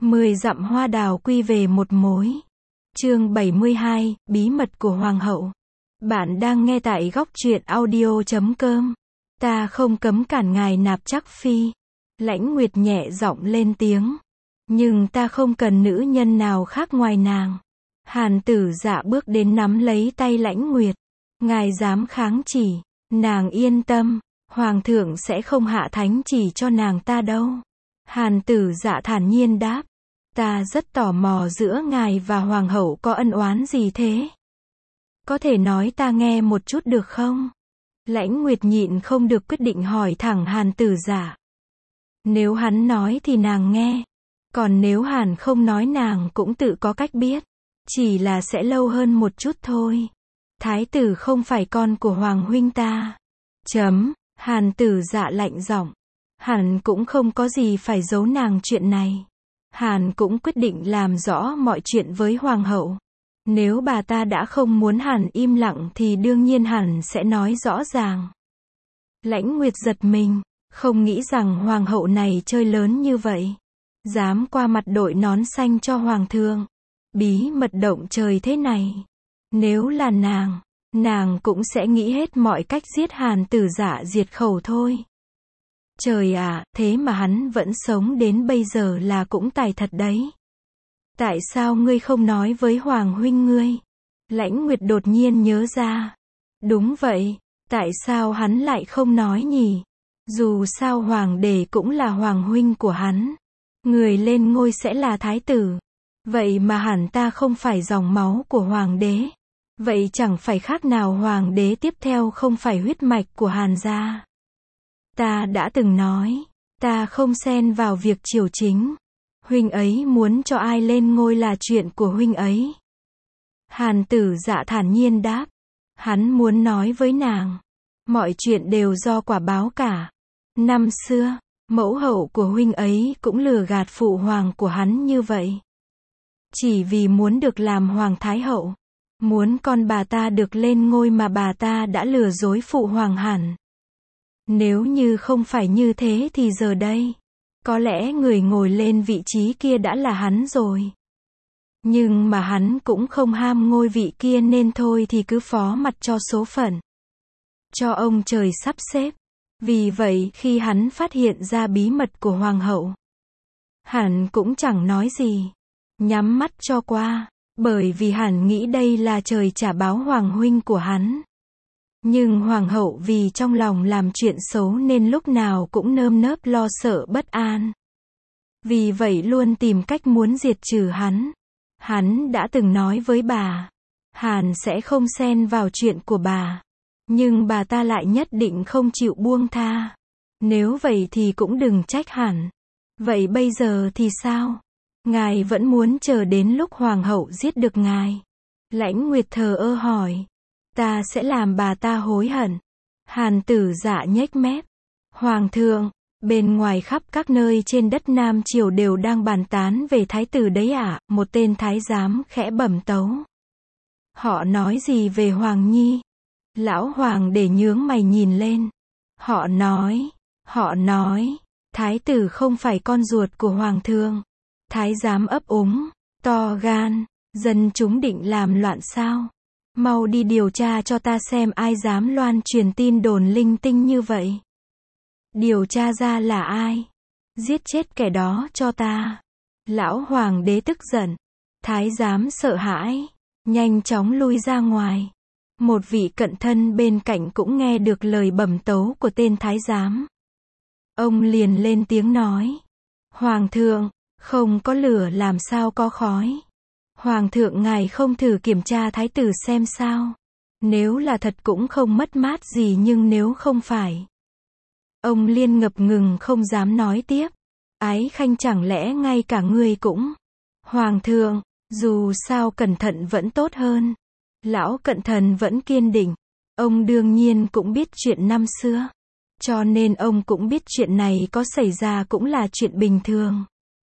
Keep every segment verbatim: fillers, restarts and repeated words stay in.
Mười dặm hoa đào quy về một mối. Chương bảy mươi hai, bí mật của Hoàng hậu. Bạn đang nghe tại góc truyện audio chấm com. Ta không cấm cản ngài nạp chắc phi. Lãnh Nguyệt nhẹ giọng lên tiếng. Nhưng ta không cần nữ nhân nào khác ngoài nàng. Hàn Tử Dạ bước đến nắm lấy tay Lãnh Nguyệt. Ngài dám kháng chỉ. Nàng yên tâm. Hoàng thượng sẽ không hạ thánh chỉ cho nàng ta đâu. Hàn Tử Dạ thản nhiên đáp. Ta rất tò mò giữa ngài và hoàng hậu có ân oán gì thế? Có thể nói ta nghe một chút được không? Lãnh Nguyệt nhịn không được quyết định hỏi thẳng Hàn Tử Dạ. Nếu hắn nói thì nàng nghe. Còn nếu Hàn không nói nàng cũng tự có cách biết. Chỉ là sẽ lâu hơn một chút thôi. Thái tử không phải con của hoàng huynh ta. Chấm, Hàn Tử Dạ lạnh giọng. Hẳn cũng không có gì phải giấu nàng chuyện này. Hàn cũng quyết định làm rõ mọi chuyện với hoàng hậu. Nếu bà ta đã không muốn Hàn im lặng thì đương nhiên Hàn sẽ nói rõ ràng. Lãnh Nguyệt giật mình, không nghĩ rằng hoàng hậu này chơi lớn như vậy. Dám qua mặt đội nón xanh cho hoàng thượng. Bí mật động trời thế này. Nếu là nàng, nàng cũng sẽ nghĩ hết mọi cách giết Hàn Tử Dạ diệt khẩu thôi. Trời ạ, thế mà hắn vẫn sống đến bây giờ là cũng tài thật đấy. Tại sao ngươi không nói với hoàng huynh ngươi? Lãnh Nguyệt đột nhiên nhớ ra. Đúng vậy, tại sao hắn lại không nói nhỉ? Dù sao hoàng đế cũng là hoàng huynh của hắn. Người lên ngôi sẽ là thái tử. Vậy mà hẳn ta không phải dòng máu của hoàng đế. Vậy chẳng phải khác nào hoàng đế tiếp theo không phải huyết mạch của Hàn gia. Ta đã từng nói, ta không xen vào việc triều chính. Huynh ấy muốn cho ai lên ngôi là chuyện của huynh ấy. Hàn Tử Dạ thản nhiên đáp. Hắn muốn nói với nàng. Mọi chuyện đều do quả báo cả. Năm xưa, mẫu hậu của huynh ấy cũng lừa gạt phụ hoàng của hắn như vậy. Chỉ vì muốn được làm hoàng thái hậu. Muốn con bà ta được lên ngôi mà bà ta đã lừa dối phụ hoàng hẳn. Nếu như không phải như thế thì giờ đây, có lẽ người ngồi lên vị trí kia đã là hắn rồi. Nhưng mà hắn cũng không ham ngôi vị kia nên thôi thì cứ phó mặc cho số phận. Cho ông trời sắp xếp. Vì vậy khi hắn phát hiện ra bí mật của hoàng hậu, hắn cũng chẳng nói gì. Nhắm mắt cho qua. Bởi vì hắn nghĩ đây là trời trả báo hoàng huynh của hắn. Nhưng hoàng hậu vì trong lòng làm chuyện xấu nên lúc nào cũng nơm nớp lo sợ bất an. Vì vậy luôn tìm cách muốn diệt trừ hắn. Hắn đã từng nói với bà, Hàn sẽ không xen vào chuyện của bà. Nhưng bà ta lại nhất định không chịu buông tha. Nếu vậy thì cũng đừng trách Hàn. Vậy bây giờ thì sao? Ngài vẫn muốn chờ đến lúc hoàng hậu giết được ngài? Lãnh Nguyệt thờ ơ hỏi. Ta sẽ làm bà ta hối hận. Hàn Tử Dạ nhếch mép. Hoàng thượng, bên ngoài khắp các nơi trên đất Nam Triều đều đang bàn tán về thái tử đấy ạ, một tên thái giám khẽ bẩm tấu. Họ nói gì về Hoàng Nhi? Lão hoàng để nhướng mày nhìn lên. Họ nói, họ nói, thái tử không phải con ruột của hoàng thượng. Thái giám ấp úng, to gan, dân chúng định làm loạn sao? Mau đi điều tra cho ta xem ai dám loan truyền tin đồn linh tinh như vậy. Điều tra ra là ai? Giết chết kẻ đó cho ta. Lão hoàng đế tức giận. Thái giám sợ hãi, nhanh chóng lui ra ngoài. Một vị cận thân bên cạnh cũng nghe được lời bẩm tấu của tên thái giám. Ông liền lên tiếng nói. Hoàng thượng, không có lửa làm sao có khói. Hoàng thượng ngài không thử kiểm tra thái tử xem sao. Nếu là thật cũng không mất mát gì nhưng nếu không phải. Ông Liên ngập ngừng không dám nói tiếp. Ái Khanh chẳng lẽ ngay cả ngươi cũng. Hoàng thượng, dù sao cẩn thận vẫn tốt hơn. Lão cận thần vẫn kiên định. Ông đương nhiên cũng biết chuyện năm xưa. Cho nên ông cũng biết chuyện này có xảy ra cũng là chuyện bình thường.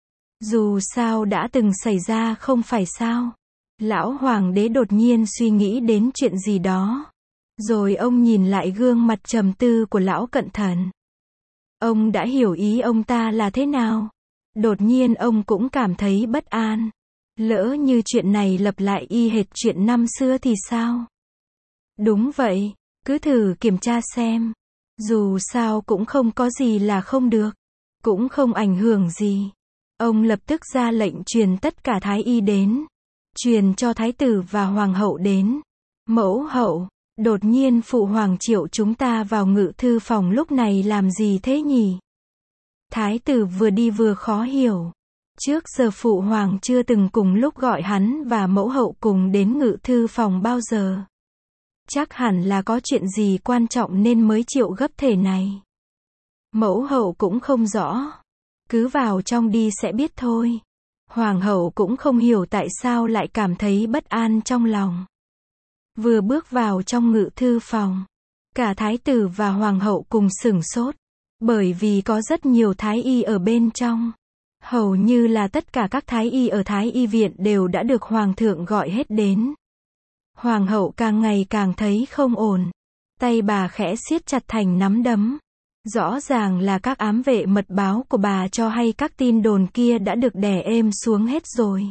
Dù sao đã từng xảy ra không phải sao. Lão hoàng đế đột nhiên suy nghĩ đến chuyện gì đó. Rồi ông nhìn lại gương mặt trầm tư của lão cận thần. Ông đã hiểu ý ông ta là thế nào. Đột nhiên ông cũng cảm thấy bất an. Lỡ như chuyện này lặp lại y hệt chuyện năm xưa thì sao? Đúng vậy, cứ thử kiểm tra xem. Dù sao cũng không có gì là không được. Cũng không ảnh hưởng gì. Ông lập tức ra lệnh truyền tất cả thái y đến. Truyền cho thái tử và hoàng hậu đến. Mẫu hậu, đột nhiên phụ hoàng triệu chúng ta vào ngự thư phòng lúc này làm gì thế nhỉ? Thái tử vừa đi vừa khó hiểu. Trước giờ phụ hoàng chưa từng cùng lúc gọi hắn và mẫu hậu cùng đến ngự thư phòng bao giờ. Chắc hẳn là có chuyện gì quan trọng nên mới triệu gấp thể này. Mẫu hậu cũng không rõ. Cứ vào trong đi sẽ biết thôi. Hoàng hậu cũng không hiểu tại sao lại cảm thấy bất an trong lòng. Vừa bước vào trong ngự thư phòng, cả thái tử và hoàng hậu cùng sửng sốt. Bởi vì có rất nhiều thái y ở bên trong. Hầu như là tất cả các thái y ở thái y viện đều đã được hoàng thượng gọi hết đến. Hoàng hậu càng ngày càng thấy không ổn. Tay bà khẽ siết chặt thành nắm đấm. Rõ ràng là các ám vệ mật báo của bà cho hay các tin đồn kia đã được đè êm xuống hết rồi.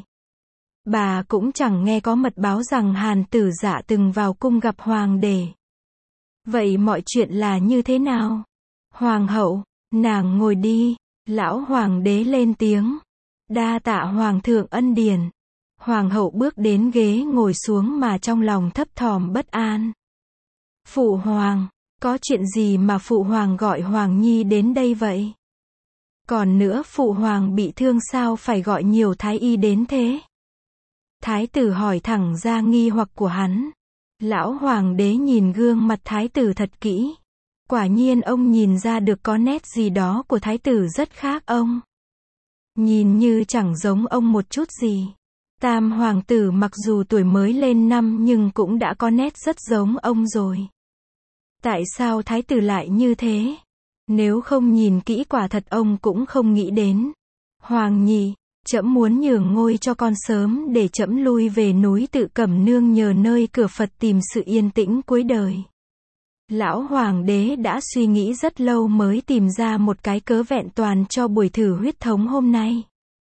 Bà cũng chẳng nghe có mật báo rằng Hàn Tử Dạ từng vào cung gặp hoàng đế. Vậy mọi chuyện là như thế nào? Hoàng hậu, nàng ngồi đi. Lão hoàng đế lên tiếng. Đa tạ hoàng thượng ân điển. Hoàng hậu bước đến ghế ngồi xuống mà trong lòng thấp thỏm bất an. Phụ hoàng, có chuyện gì mà phụ hoàng gọi Hoàng Nhi đến đây vậy? Còn nữa phụ hoàng bị thương sao phải gọi nhiều thái y đến thế? Thái tử hỏi thẳng ra nghi hoặc của hắn. Lão hoàng đế nhìn gương mặt thái tử thật kỹ. Quả nhiên ông nhìn ra được có nét gì đó của thái tử rất khác ông. Nhìn như chẳng giống ông một chút gì. Tam hoàng tử mặc dù tuổi mới lên năm nhưng cũng đã có nét rất giống ông rồi. Tại sao thái tử lại như thế? Nếu không nhìn kỹ quả thật ông cũng không nghĩ đến. Hoàng Nhi, trẫm muốn nhường ngôi cho con sớm để trẫm lui về núi Tự Cẩm Nương nhờ nơi cửa Phật tìm sự yên tĩnh cuối đời. Lão hoàng đế đã suy nghĩ rất lâu mới tìm ra một cái cớ vẹn toàn cho buổi thử huyết thống hôm nay.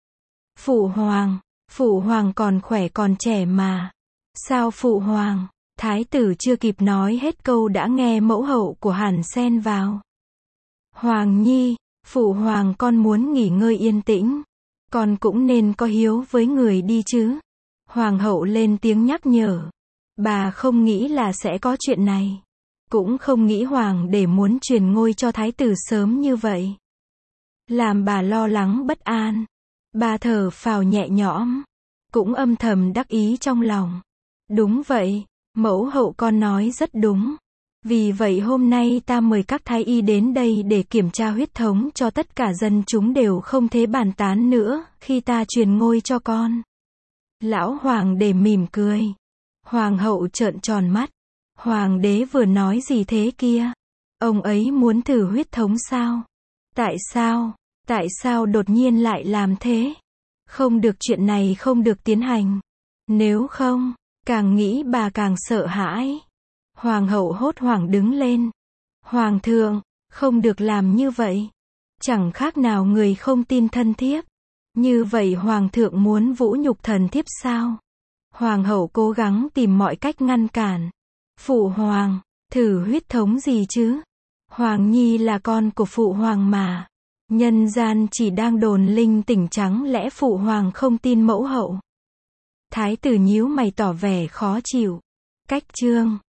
Phụ hoàng, phụ hoàng còn khỏe còn trẻ mà. Sao phụ hoàng? Thái tử chưa kịp nói hết câu đã nghe mẫu hậu của Hàn xen vào. Hoàng Nhi, phụ hoàng con muốn nghỉ ngơi yên tĩnh. Con cũng nên có hiếu với người đi chứ. Hoàng hậu lên tiếng nhắc nhở. Bà không nghĩ là sẽ có chuyện này. Cũng không nghĩ hoàng để muốn truyền ngôi cho thái tử sớm như vậy. Làm bà lo lắng bất an. Bà thở phào nhẹ nhõm. Cũng âm thầm đắc ý trong lòng. Đúng vậy, mẫu hậu con nói rất đúng. Vì vậy hôm nay ta mời các thái y đến đây để kiểm tra huyết thống cho tất cả dân chúng đều không thế bàn tán nữa khi ta truyền ngôi cho con. Lão hoàng đế mỉm cười. Hoàng hậu trợn tròn mắt. Hoàng đế vừa nói gì thế kia? Ông ấy muốn thử huyết thống sao? Tại sao? Tại sao đột nhiên lại làm thế? Không được, chuyện này không được tiến hành. Nếu không, càng nghĩ bà càng sợ hãi. Hoàng hậu hốt hoảng đứng lên. Hoàng thượng, không được làm như vậy. Chẳng khác nào người không tin thân thiếp. Như vậy hoàng thượng muốn vũ nhục thần thiếp sao? Hoàng hậu cố gắng tìm mọi cách ngăn cản. Phụ hoàng, thử huyết thống gì chứ? Hoàng Nhi là con của phụ hoàng mà. Nhân gian chỉ đang đồn linh tỉnh, chẳng lẽ phụ hoàng không tin mẫu hậu? Thái tử nhíu mày tỏ vẻ khó chịu. Cách chương